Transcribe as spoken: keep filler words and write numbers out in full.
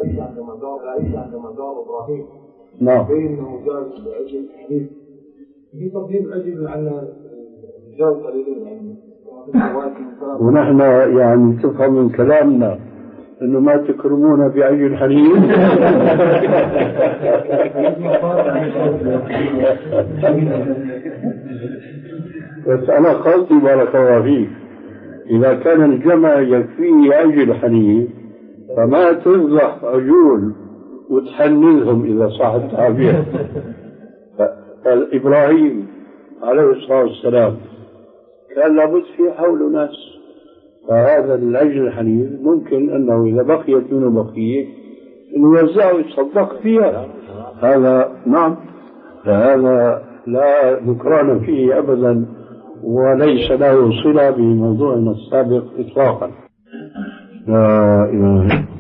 عيسى عندما ضرب عيسى عندما ضرب إبراهيم نعم بأنه جاز العجل الحنيف في تقديم العجل على الجاز قليلين يعني. ونحن يعني تفهم من كلامنا انه ما تكرمون بعجل حنيف. بس انا قصدي بارك الله فيك اذا كان الجمع يكفيه عجل حنيف فما تذبح عجول وتحنذهم اذا صح التعبير. فابراهيم عليه الصلاه والسلام كان لابد في حول ناس، فهذا العجل الحنيف ممكن أنه إذا بقيت منه بقية إنه يوزعه يتصدق فيها. هذا نعم، فهذا لا نكران فيه أبدا وليس له صلة بموضوعنا السابق إطلاقا. لا إله إلا الله.